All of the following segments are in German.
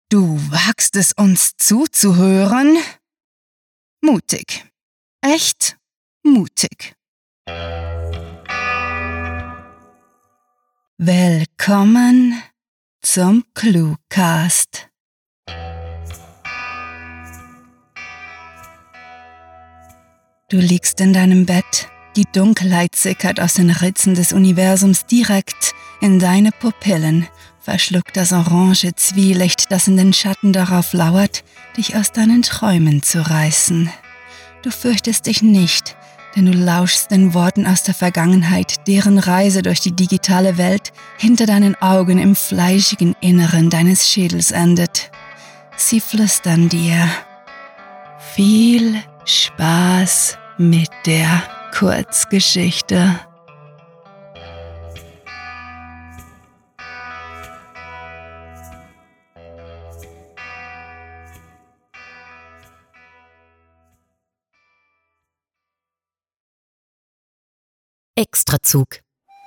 Du wagst es, uns zuzuhören? Mutig. Echt mutig. Willkommen zum Cluecast. Du liegst in deinem Bett. Die Dunkelheit sickert aus den Ritzen des Universums direkt in deine Pupillen, verschluckt das orange Zwielicht, das in den Schatten darauf lauert, dich aus deinen Träumen zu reißen. Du fürchtest dich nicht, denn du lauschst den Worten aus der Vergangenheit, deren Reise durch die digitale Welt hinter deinen Augen im fleischigen Inneren deines Schädels endet. Sie flüstern dir: Viel Spaß mit der Kurzgeschichte. Extrazug.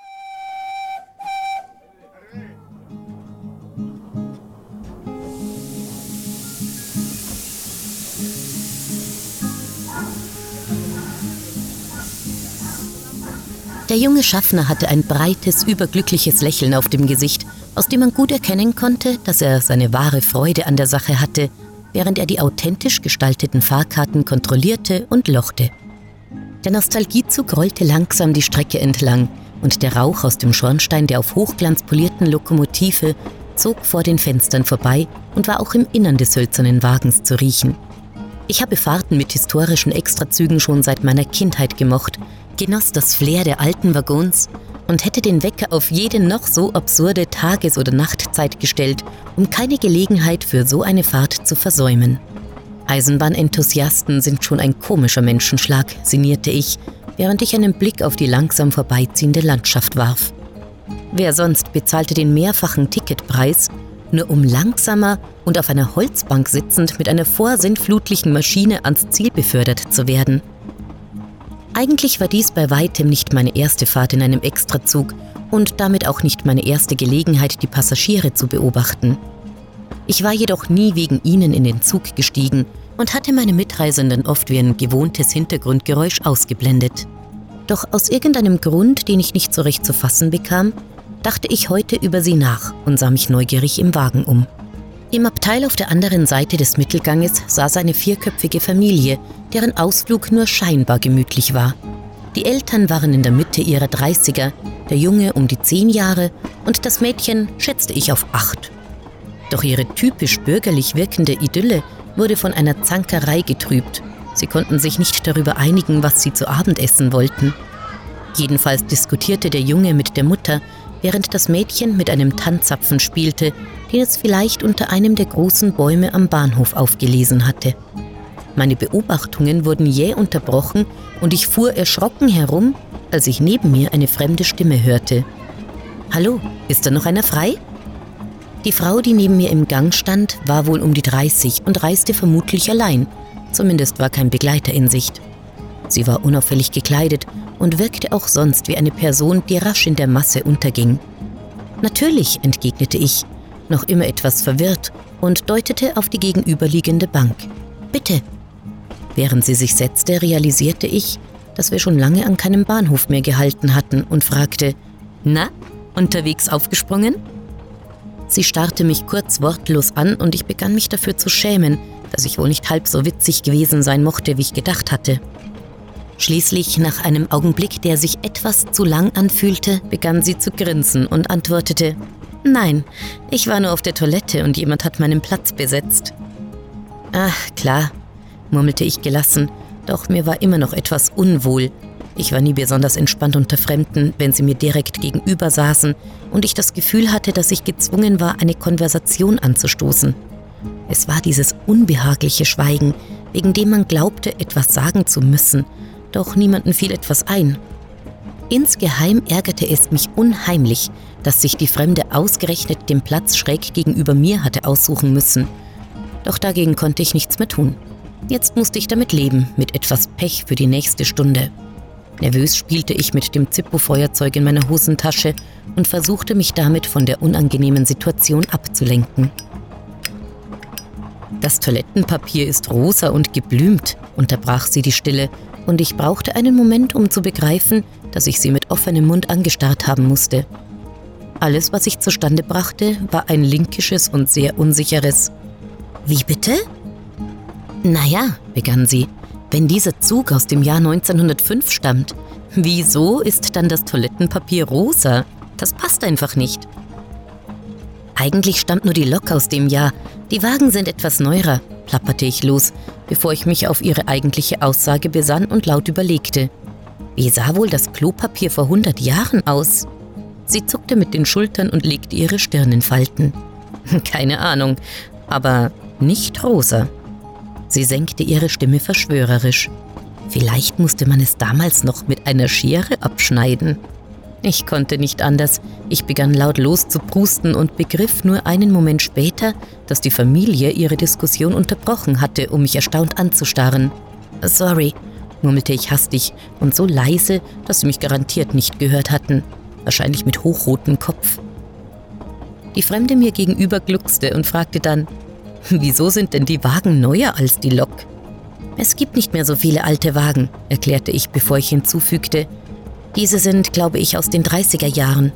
Der junge Schaffner hatte ein breites, überglückliches Lächeln auf dem Gesicht, aus dem man gut erkennen konnte, dass er seine wahre Freude an der Sache hatte, während er die authentisch gestalteten Fahrkarten kontrollierte und lochte. Der Nostalgiezug rollte langsam die Strecke entlang und der Rauch aus dem Schornstein der auf Hochglanz polierten Lokomotive zog vor den Fenstern vorbei und war auch im Innern des hölzernen Wagens zu riechen. Ich habe Fahrten mit historischen Extrazügen schon seit meiner Kindheit gemocht, genoss das Flair der alten Waggons und hätte den Wecker auf jede noch so absurde Tages- oder Nachtzeit gestellt, um keine Gelegenheit für so eine Fahrt zu versäumen. Eisenbahnenthusiasten sind schon ein komischer Menschenschlag, sinnierte ich, während ich einen Blick auf die langsam vorbeiziehende Landschaft warf. Wer sonst bezahlte den mehrfachen Ticketpreis, nur um langsamer und auf einer Holzbank sitzend mit einer vorsintflutlichen Maschine ans Ziel befördert zu werden? Eigentlich war dies bei weitem nicht meine erste Fahrt in einem Extrazug und damit auch nicht meine erste Gelegenheit, die Passagiere zu beobachten. Ich war jedoch nie wegen ihnen in den Zug gestiegen und hatte meine Mitreisenden oft wie ein gewohntes Hintergrundgeräusch ausgeblendet. Doch aus irgendeinem Grund, den ich nicht so recht zu fassen bekam, dachte ich heute über sie nach und sah mich neugierig im Wagen um. Im Abteil auf der anderen Seite des Mittelganges saß eine vierköpfige Familie, deren Ausflug nur scheinbar gemütlich war. Die Eltern waren in der Mitte ihrer 30er, der Junge um die 10 Jahre und das Mädchen schätzte ich auf 8. Doch ihre typisch bürgerlich wirkende Idylle wurde von einer Zankerei getrübt. Sie konnten sich nicht darüber einigen, was sie zu Abend essen wollten. Jedenfalls diskutierte der Junge mit der Mutter, während das Mädchen mit einem Tannzapfen spielte, den es vielleicht unter einem der großen Bäume am Bahnhof aufgelesen hatte. Meine Beobachtungen wurden jäh unterbrochen und ich fuhr erschrocken herum, als ich neben mir eine fremde Stimme hörte. »Hallo, ist da noch einer frei?« Die Frau, die neben mir im Gang stand, war wohl um die 30 und reiste vermutlich allein. Zumindest war kein Begleiter in Sicht. Sie war unauffällig gekleidet und wirkte auch sonst wie eine Person, die rasch in der Masse unterging. »Natürlich«, entgegnete ich, noch immer etwas verwirrt, und deutete auf die gegenüberliegende Bank. »Bitte.« Während sie sich setzte, realisierte ich, dass wir schon lange an keinem Bahnhof mehr gehalten hatten und fragte: »Na, unterwegs aufgesprungen?« Sie starrte mich kurz wortlos an und ich begann mich dafür zu schämen, dass ich wohl nicht halb so witzig gewesen sein mochte, wie ich gedacht hatte. Schließlich, nach einem Augenblick, der sich etwas zu lang anfühlte, begann sie zu grinsen und antwortete: »Nein, ich war nur auf der Toilette und jemand hat meinen Platz besetzt.« »Ach, klar«, murmelte ich gelassen, doch mir war immer noch etwas unwohl. Ich war nie besonders entspannt unter Fremden, wenn sie mir direkt gegenüber saßen und ich das Gefühl hatte, dass ich gezwungen war, eine Konversation anzustoßen. Es war dieses unbehagliche Schweigen, wegen dem man glaubte, etwas sagen zu müssen, doch niemandem fiel etwas ein. Insgeheim ärgerte es mich unheimlich, dass sich die Fremde ausgerechnet den Platz schräg gegenüber mir hatte aussuchen müssen. Doch dagegen konnte ich nichts mehr tun. Jetzt musste ich damit leben, mit etwas Pech für die nächste Stunde. Nervös spielte ich mit dem Zippo-Feuerzeug in meiner Hosentasche und versuchte mich damit von der unangenehmen Situation abzulenken. Das Toilettenpapier ist rosa und geblümt, unterbrach sie die Stille, und ich brauchte einen Moment, um zu begreifen, dass ich sie mit offenem Mund angestarrt haben musste. Alles, was ich zustande brachte, war ein linkisches und sehr unsicheres »Wie bitte?« »Naja«, begann sie, »wenn dieser Zug aus dem Jahr 1905 stammt, wieso ist dann das Toilettenpapier rosa? Das passt einfach nicht.« »Eigentlich stammt nur die Lok aus dem Jahr. Die Wagen sind etwas neuer«, plapperte ich los, bevor ich mich auf ihre eigentliche Aussage besann und laut überlegte. Wie sah wohl das Klopapier vor 100 Jahren aus? Sie zuckte mit den Schultern und legte ihre Stirn in Falten. »Keine Ahnung, aber nicht rosa.« Sie senkte ihre Stimme verschwörerisch. Vielleicht musste man es damals noch mit einer Schere abschneiden. Ich konnte nicht anders. Ich begann laut loszuprusten und begriff nur einen Moment später, dass die Familie ihre Diskussion unterbrochen hatte, um mich erstaunt anzustarren. »Sorry«, murmelte ich hastig und so leise, dass sie mich garantiert nicht gehört hatten. Wahrscheinlich mit hochrotem Kopf. Die Fremde mir gegenüber gluckste und fragte dann, »Wieso sind denn die Wagen neuer als die Lok?« »Es gibt nicht mehr so viele alte Wagen«, erklärte ich, bevor ich hinzufügte, »diese sind, glaube ich, aus den 30er Jahren.«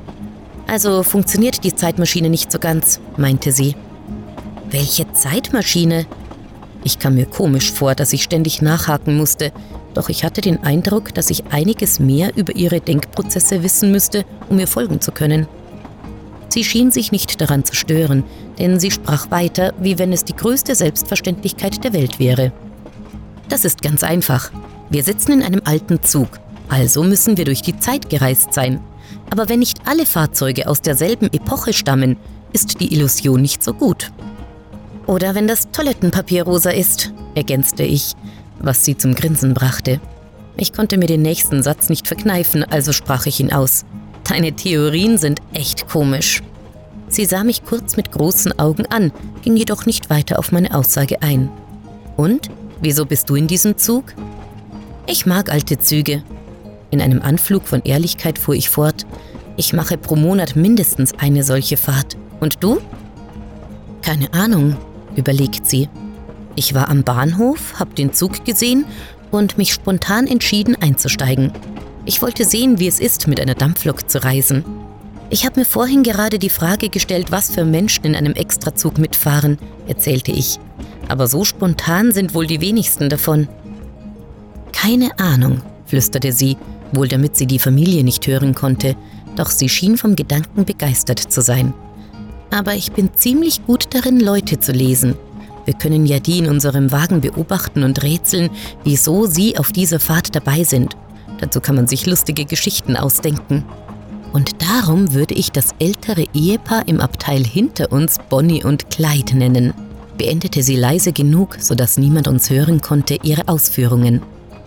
»Also funktioniert die Zeitmaschine nicht so ganz«, meinte sie. »Welche Zeitmaschine?« Ich kam mir komisch vor, dass ich ständig nachhaken musste, doch ich hatte den Eindruck, dass ich einiges mehr über ihre Denkprozesse wissen müsste, um ihr folgen zu können. Sie schien sich nicht daran zu stören, denn sie sprach weiter, wie wenn es die größte Selbstverständlichkeit der Welt wäre. »Das ist ganz einfach. Wir sitzen in einem alten Zug, also müssen wir durch die Zeit gereist sein. Aber wenn nicht alle Fahrzeuge aus derselben Epoche stammen, ist die Illusion nicht so gut.« »Oder wenn das Toilettenpapier rosa ist«, ergänzte ich, was sie zum Grinsen brachte. Ich konnte mir den nächsten Satz nicht verkneifen, also sprach ich ihn aus. »Deine Theorien sind echt komisch.« Sie sah mich kurz mit großen Augen an, ging jedoch nicht weiter auf meine Aussage ein. »Und? Wieso bist du in diesem Zug?« »Ich mag alte Züge.« In einem Anflug von Ehrlichkeit fuhr ich fort. »Ich mache pro Monat mindestens eine solche Fahrt. Und du?« »Keine Ahnung«, überlegt sie. »Ich war am Bahnhof, habe den Zug gesehen und mich spontan entschieden einzusteigen. Ich wollte sehen, wie es ist, mit einer Dampflok zu reisen. Ich habe mir vorhin gerade die Frage gestellt, was für Menschen in einem Extrazug mitfahren«, erzählte ich. »Aber so spontan sind wohl die wenigsten davon.« »Keine Ahnung«, flüsterte sie, wohl damit sie die Familie nicht hören konnte, doch sie schien vom Gedanken begeistert zu sein. »Aber ich bin ziemlich gut darin, Leute zu lesen. Wir können ja die in unserem Wagen beobachten und rätseln, wieso sie auf dieser Fahrt dabei sind. Dazu kann man sich lustige Geschichten ausdenken. Und darum würde ich das ältere Ehepaar im Abteil hinter uns Bonnie und Clyde nennen«, beendete sie leise genug, sodass niemand uns hören konnte, ihre Ausführungen.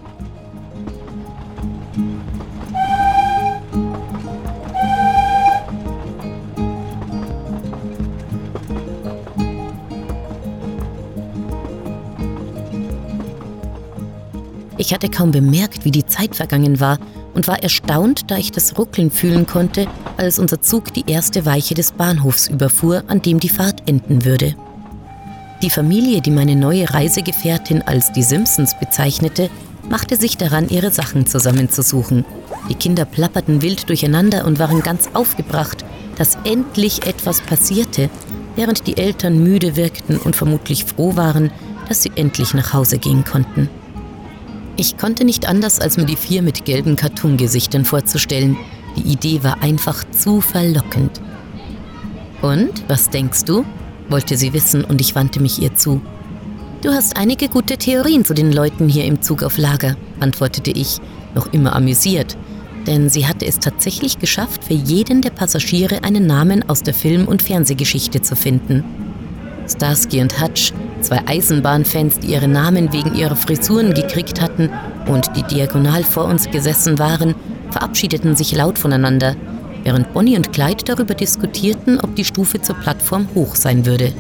Ich hatte kaum bemerkt, wie die Zeit vergangen war und war erstaunt, da ich das Ruckeln fühlen konnte, als unser Zug die erste Weiche des Bahnhofs überfuhr, an dem die Fahrt enden würde. Die Familie, die meine neue Reisegefährtin als die Simpsons bezeichnete, machte sich daran, ihre Sachen zusammenzusuchen. Die Kinder plapperten wild durcheinander und waren ganz aufgebracht, dass endlich etwas passierte, während die Eltern müde wirkten und vermutlich froh waren, dass sie endlich nach Hause gehen konnten. Ich konnte nicht anders, als mir die 4 mit gelben Cartoon-Gesichtern vorzustellen. Die Idee war einfach zu verlockend. »Und, was denkst du?«, wollte sie wissen und ich wandte mich ihr zu. »Du hast einige gute Theorien zu den Leuten hier im Zug auf Lager«, antwortete ich, noch immer amüsiert, denn sie hatte es tatsächlich geschafft, für jeden der Passagiere einen Namen aus der Film- und Fernsehgeschichte zu finden. Starsky und Hutch, 2 Eisenbahnfans, die ihre Namen wegen ihrer Frisuren gekriegt hatten und die diagonal vor uns gesessen waren, verabschiedeten sich laut voneinander, während Bonnie und Clyde darüber diskutierten, ob die Stufe zur Plattform hoch sein würde.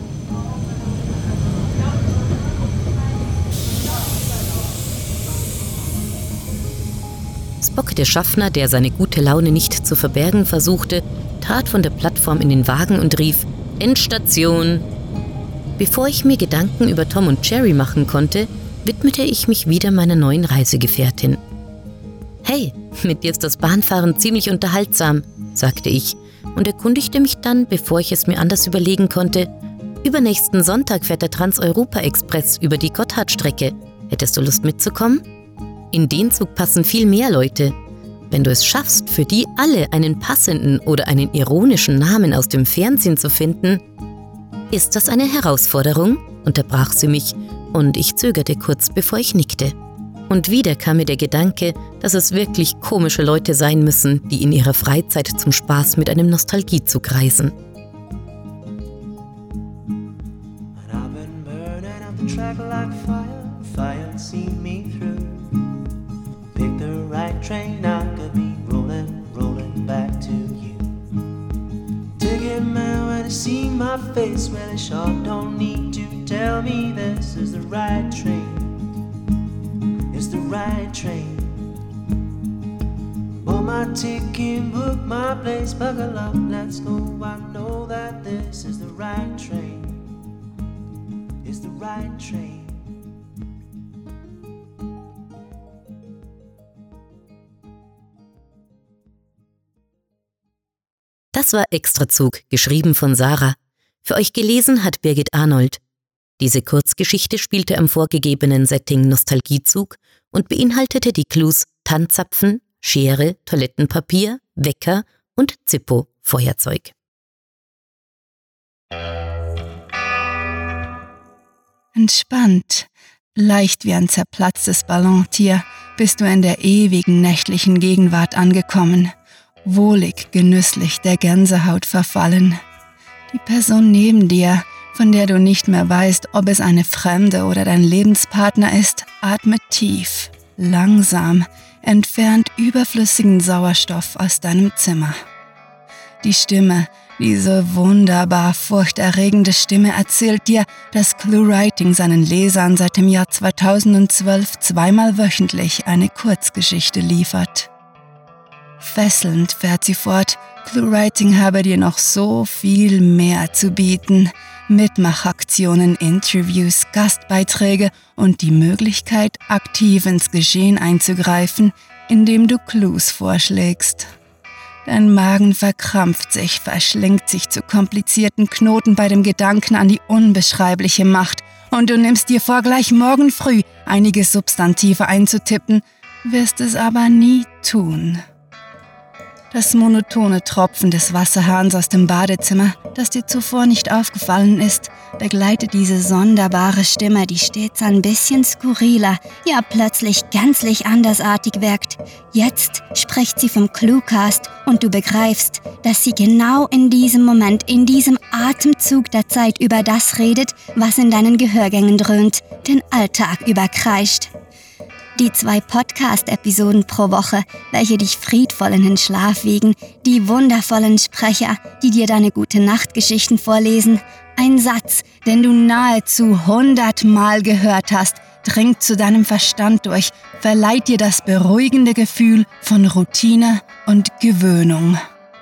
Spock, der Schaffner, der seine gute Laune nicht zu verbergen versuchte, trat von der Plattform in den Wagen und rief: »Endstation!« Bevor ich mir Gedanken über Tom und Jerry machen konnte, widmete ich mich wieder meiner neuen Reisegefährtin. »Hey, mit dir ist das Bahnfahren ziemlich unterhaltsam«, sagte ich und erkundigte mich dann, bevor ich es mir anders überlegen konnte, »Übernächsten Sonntag fährt der Trans-Europa-Express über die Gotthardstrecke. Hättest du Lust mitzukommen? In den Zug passen viel mehr Leute. Wenn du es schaffst, für die alle einen passenden oder einen ironischen Namen aus dem Fernsehen zu finden.« »Ist das eine Herausforderung?«, unterbrach sie mich und ich zögerte kurz, bevor ich nickte. Und wieder kam mir der Gedanke, dass es wirklich komische Leute sein müssen, die in ihrer Freizeit zum Spaß mit einem Nostalgiezug reisen. See my face, well, I sure don't need to tell me this is the right train. It's the right train. Bought my ticket, book my place, buckle up, let's go. I know that this is the right train. It's the right train. Das war Extrazug, geschrieben von Sarah. Für euch gelesen hat Birgit Arnold. Diese Kurzgeschichte spielte am vorgegebenen Setting Nostalgiezug und beinhaltete die Clues Tannzapfen, Schere, Toilettenpapier, Wecker und Zippo, Feuerzeug. Entspannt, leicht wie ein zerplatztes Ballontier, bist du in der ewigen nächtlichen Gegenwart angekommen. Wohlig, genüsslich der Gänsehaut verfallen. Die Person neben dir, von der du nicht mehr weißt, ob es eine Fremde oder dein Lebenspartner ist, atmet tief, langsam, entfernt überflüssigen Sauerstoff aus deinem Zimmer. Die Stimme, diese wunderbar furchterregende Stimme erzählt dir, dass ClueWriting seinen Lesern seit dem Jahr 2012 zweimal wöchentlich eine Kurzgeschichte liefert. Fesselnd fährt sie fort, ClueWriting habe dir noch so viel mehr zu bieten. Mitmachaktionen, Interviews, Gastbeiträge und die Möglichkeit, aktiv ins Geschehen einzugreifen, indem du Clues vorschlägst. Dein Magen verkrampft sich, verschlingt sich zu komplizierten Knoten bei dem Gedanken an die unbeschreibliche Macht und du nimmst dir vor, gleich morgen früh einige Substantive einzutippen, wirst es aber nie tun. Das monotone Tropfen des Wasserhahns aus dem Badezimmer, das dir zuvor nicht aufgefallen ist, begleitet diese sonderbare Stimme, die stets ein bisschen skurriler, ja plötzlich gänzlich andersartig wirkt. Jetzt spricht sie vom Cluecast und du begreifst, dass sie genau in diesem Moment, in diesem Atemzug der Zeit über das redet, was in deinen Gehörgängen dröhnt, den Alltag überkreischt. Die 2 Podcast-Episoden pro Woche, welche dich friedvoll in den Schlaf wiegen, die wundervollen Sprecher, die dir deine Gute-Nacht-Geschichten vorlesen, ein Satz, den du nahezu 100-mal gehört hast, dringt zu deinem Verstand durch, verleiht dir das beruhigende Gefühl von Routine und Gewöhnung.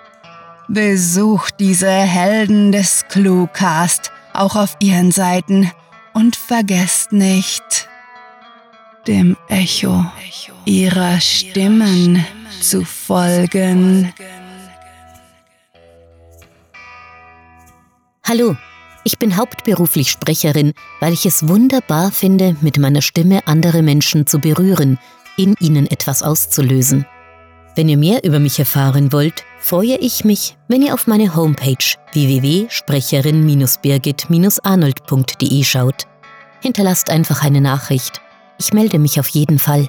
Besucht diese Helden des Cluecast auch auf ihren Seiten und vergesst nicht, dem Echo ihrer Stimmen zu folgen. Hallo, ich bin hauptberuflich Sprecherin, weil ich es wunderbar finde, mit meiner Stimme andere Menschen zu berühren, in ihnen etwas auszulösen. Wenn ihr mehr über mich erfahren wollt, freue ich mich, wenn ihr auf meine Homepage www.sprecherin-birgit-arnold.de schaut. Hinterlasst einfach eine Nachricht. Ich melde mich auf jeden Fall.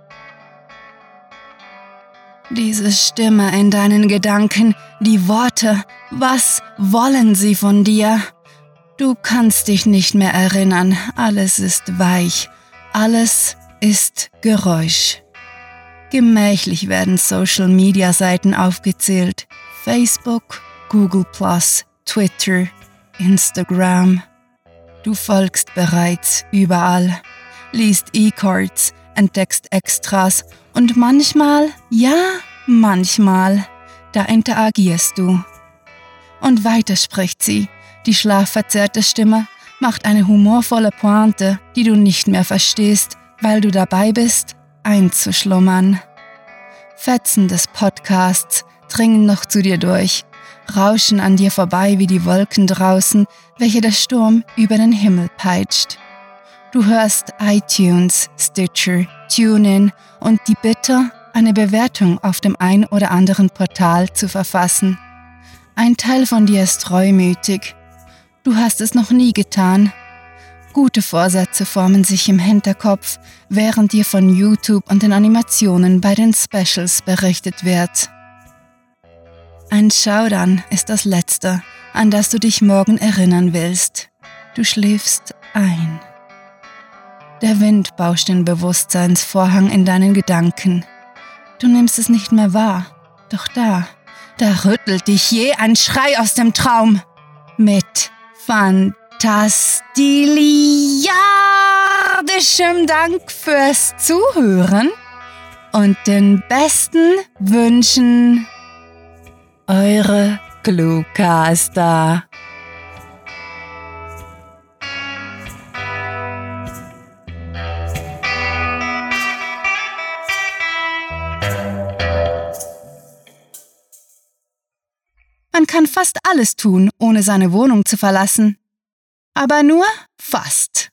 Diese Stimme in deinen Gedanken, die Worte, was wollen sie von dir? Du kannst dich nicht mehr erinnern, alles ist weich, alles ist Geräusch. Gemächlich werden Social-Media-Seiten aufgezählt. Facebook, Google+, Twitter, Instagram. Du folgst bereits überall. Liest E-Cards, entdeckst Extras und manchmal, da interagierst du. Und weiter spricht sie, die schlafverzerrte Stimme, macht eine humorvolle Pointe, die du nicht mehr verstehst, weil du dabei bist, einzuschlummern. Fetzen des Podcasts dringen noch zu dir durch, rauschen an dir vorbei wie die Wolken draußen, welche der Sturm über den Himmel peitscht. Du hörst iTunes, Stitcher, TuneIn und die Bitte, eine Bewertung auf dem ein oder anderen Portal zu verfassen. Ein Teil von dir ist reumütig. Du hast es noch nie getan. Gute Vorsätze formen sich im Hinterkopf, während dir von YouTube und den Animationen bei den Specials berichtet wird. Ein Showdown ist das Letzte, an das du dich morgen erinnern willst. Du schläfst ein. Der Wind bauscht den Bewusstseinsvorhang in deinen Gedanken. Du nimmst es nicht mehr wahr, doch da rüttelt dich je ein Schrei aus dem Traum. Mit fantastiliardischem Dank fürs Zuhören und den besten Wünschen, eure Cluecaster. Man kann fast alles tun, ohne seine Wohnung zu verlassen. Aber nur fast.